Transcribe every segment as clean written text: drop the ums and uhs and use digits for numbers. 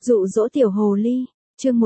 Dụ dỗ tiểu hồ ly, chương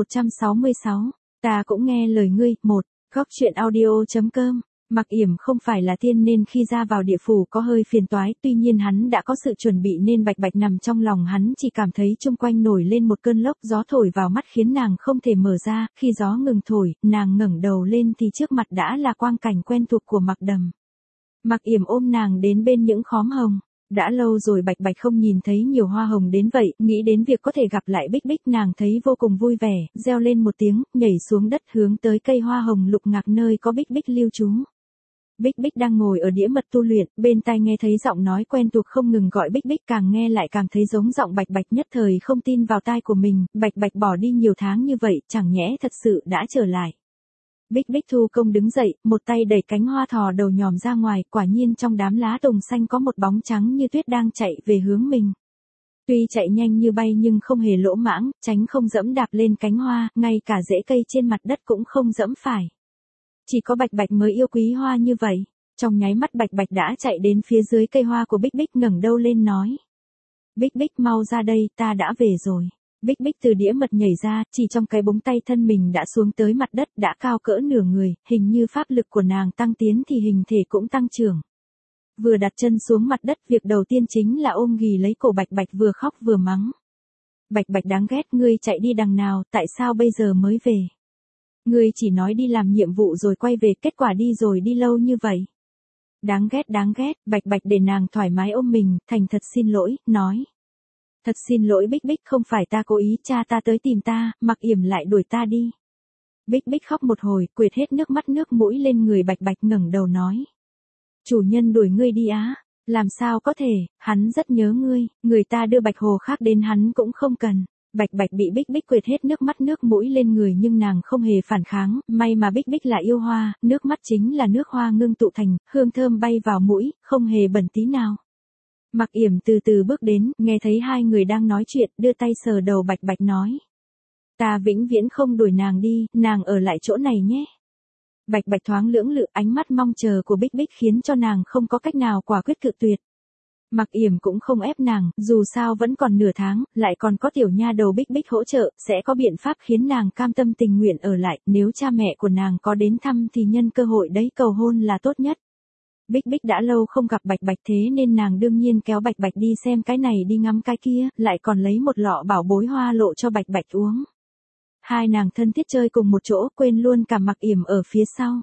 166, ta cũng nghe lời ngươi, Góc truyện audio.com. Mặc Yểm không phải là tiên nên khi ra vào địa phủ có hơi phiền toái, tuy nhiên hắn đã có sự chuẩn bị nên Bạch Bạch nằm trong lòng hắn chỉ cảm thấy chung quanh nổi lên một cơn lốc gió thổi vào mắt khiến nàng không thể mở ra, khi gió ngừng thổi, nàng ngẩng đầu lên thì trước mặt đã là quang cảnh quen thuộc của Mặc Đầm. Mặc Yểm ôm nàng đến bên những khóm hồng. Đã lâu rồi Bạch Bạch không nhìn thấy nhiều hoa hồng đến vậy, nghĩ đến việc có thể gặp lại Bích Bích nàng thấy vô cùng vui vẻ, reo lên một tiếng, nhảy xuống đất hướng tới cây hoa hồng lục ngạc nơi có Bích Bích lưu trú. Bích Bích đang ngồi ở đĩa mật tu luyện, bên tai nghe thấy giọng nói quen thuộc không ngừng gọi Bích Bích, càng nghe lại càng thấy giống giọng Bạch Bạch, nhất thời không tin vào tai của mình, Bạch Bạch bỏ đi nhiều tháng như vậy, chẳng nhẽ thật sự đã trở lại. Bích Bích thu công đứng dậy, một tay đẩy cánh hoa thò đầu nhòm ra ngoài, quả nhiên trong đám lá tùng xanh có một bóng trắng như tuyết đang chạy về hướng mình. Tuy chạy nhanh như bay nhưng không hề lỗ mãng, tránh không dẫm đạp lên cánh hoa, ngay cả rễ cây trên mặt đất cũng không dẫm phải. Chỉ có Bạch Bạch mới yêu quý hoa như vậy. Trong nháy mắt Bạch Bạch đã chạy đến phía dưới cây hoa của Bích Bích, ngẩng đầu lên nói. Bích Bích mau ra đây, ta đã về rồi. Bích Bích từ đĩa mật nhảy ra, chỉ trong cái búng tay thân mình đã xuống tới mặt đất, đã cao cỡ nửa người, hình như pháp lực của nàng tăng tiến thì hình thể cũng tăng trưởng. Vừa đặt chân xuống mặt đất, việc đầu tiên chính là ôm ghì lấy cổ Bạch Bạch, vừa khóc vừa mắng. Bạch Bạch đáng ghét, ngươi chạy đi đằng nào, tại sao bây giờ mới về? Ngươi chỉ nói đi làm nhiệm vụ rồi quay về, kết quả đi rồi đi lâu như vậy. Đáng ghét, Bạch Bạch để nàng thoải mái ôm mình, thành thật xin lỗi, nói. Thật xin lỗi Bích Bích, không phải ta cố ý, cha ta tới tìm ta, Mặc Yểm lại đuổi ta đi. Bích Bích khóc một hồi, quệt hết nước mắt nước mũi lên người Bạch Bạch, ngẩng đầu nói. Chủ nhân đuổi ngươi đi á, làm sao có thể, hắn rất nhớ ngươi, người ta đưa Bạch Hồ khác đến hắn cũng không cần. Bạch Bạch bị Bích Bích quệt hết nước mắt nước mũi lên người nhưng nàng không hề phản kháng, may mà Bích Bích là yêu hoa, nước mắt chính là nước hoa ngưng tụ thành, hương thơm bay vào mũi, không hề bẩn tí nào. Mặc Yểm từ từ bước đến, nghe thấy hai người đang nói chuyện, đưa tay sờ đầu Bạch Bạch nói. Ta vĩnh viễn không đuổi nàng đi, nàng ở lại chỗ này nhé. Bạch Bạch thoáng lưỡng lự, ánh mắt mong chờ của Bích Bích khiến cho nàng không có cách nào quả quyết cự tuyệt. Mặc Yểm cũng không ép nàng, dù sao vẫn còn nửa tháng, lại còn có tiểu nha đầu Bích Bích hỗ trợ, sẽ có biện pháp khiến nàng cam tâm tình nguyện ở lại, nếu cha mẹ của nàng có đến thăm thì nhân cơ hội đấy cầu hôn là tốt nhất. Bích Bích đã lâu không gặp Bạch Bạch thế nên nàng đương nhiên kéo Bạch Bạch đi xem cái này đi ngắm cái kia, lại còn lấy một lọ bảo bối hoa lộ cho Bạch Bạch uống. Hai nàng thân thiết chơi cùng một chỗ, quên luôn cả Mặc Yểm ở phía sau.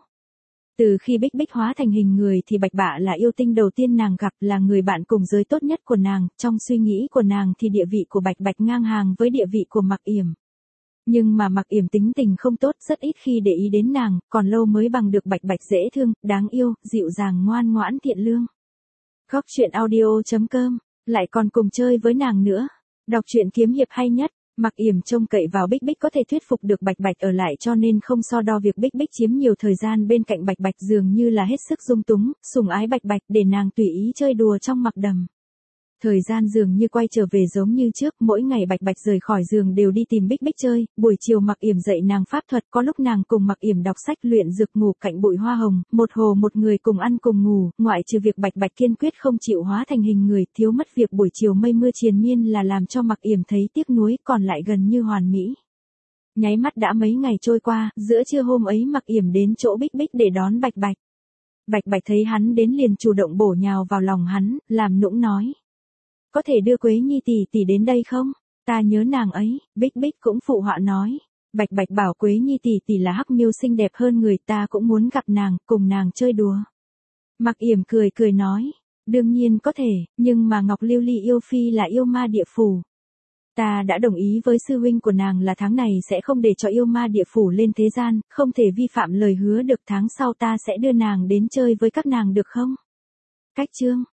Từ khi Bích Bích hóa thành hình người thì Bạch Bạ là yêu tinh đầu tiên nàng gặp, là người bạn cùng giới tốt nhất của nàng, trong suy nghĩ của nàng thì địa vị của Bạch Bạch ngang hàng với địa vị của Mặc Yểm. Nhưng mà Mặc Yểm tính tình không tốt, rất ít khi để ý đến nàng, còn lâu mới bằng được Bạch Bạch dễ thương, đáng yêu, dịu dàng ngoan ngoãn thiện lương. Góc truyện audio.com, lại còn cùng chơi với nàng nữa. Đọc truyện kiếm hiệp hay nhất. Mặc Yểm trông cậy vào Bích Bích có thể thuyết phục được Bạch Bạch ở lại cho nên không so đo việc Bích Bích chiếm nhiều thời gian bên cạnh Bạch Bạch, dường như là hết sức dung túng, sủng ái Bạch Bạch để nàng tùy ý chơi đùa trong Mặc Đầm. Thời gian dường như quay trở về giống như trước, mỗi ngày Bạch Bạch rời khỏi giường đều đi tìm Bích Bích chơi, buổi chiều Mặc Yểm dạy nàng pháp thuật, có lúc nàng cùng Mặc Yểm đọc sách luyện dược, ngủ cạnh bụi hoa hồng, một hồ một người cùng ăn cùng ngủ, ngoại trừ việc Bạch Bạch kiên quyết không chịu hóa thành hình người, thiếu mất việc buổi chiều mây mưa triền miên là làm cho Mặc Yểm thấy tiếc nuối, còn lại gần như hoàn mỹ. Nháy mắt đã mấy ngày trôi qua, giữa trưa hôm ấy Mặc Yểm đến chỗ Bích Bích để đón Bạch Bạch. Bạch Bạch thấy hắn đến liền chủ động bổ nhào vào lòng hắn, làm nũng nói. Có thể đưa Quế Nhi tỷ tỷ đến đây không? Ta nhớ nàng ấy. Bích Bích cũng phụ họa nói. Bạch Bạch bảo Quế Nhi tỷ tỷ là Hắc Miêu xinh đẹp hơn người, ta cũng muốn gặp nàng, cùng nàng chơi đùa. Mặc Yểm cười cười nói. Đương nhiên có thể, nhưng mà Ngọc Lưu Ly yêu phi là yêu ma địa phủ. Ta đã đồng ý với sư huynh của nàng là tháng này sẽ không để cho yêu ma địa phủ lên thế gian, không thể vi phạm lời hứa được, tháng sau ta sẽ đưa nàng đến chơi với các nàng được không? Cách chương.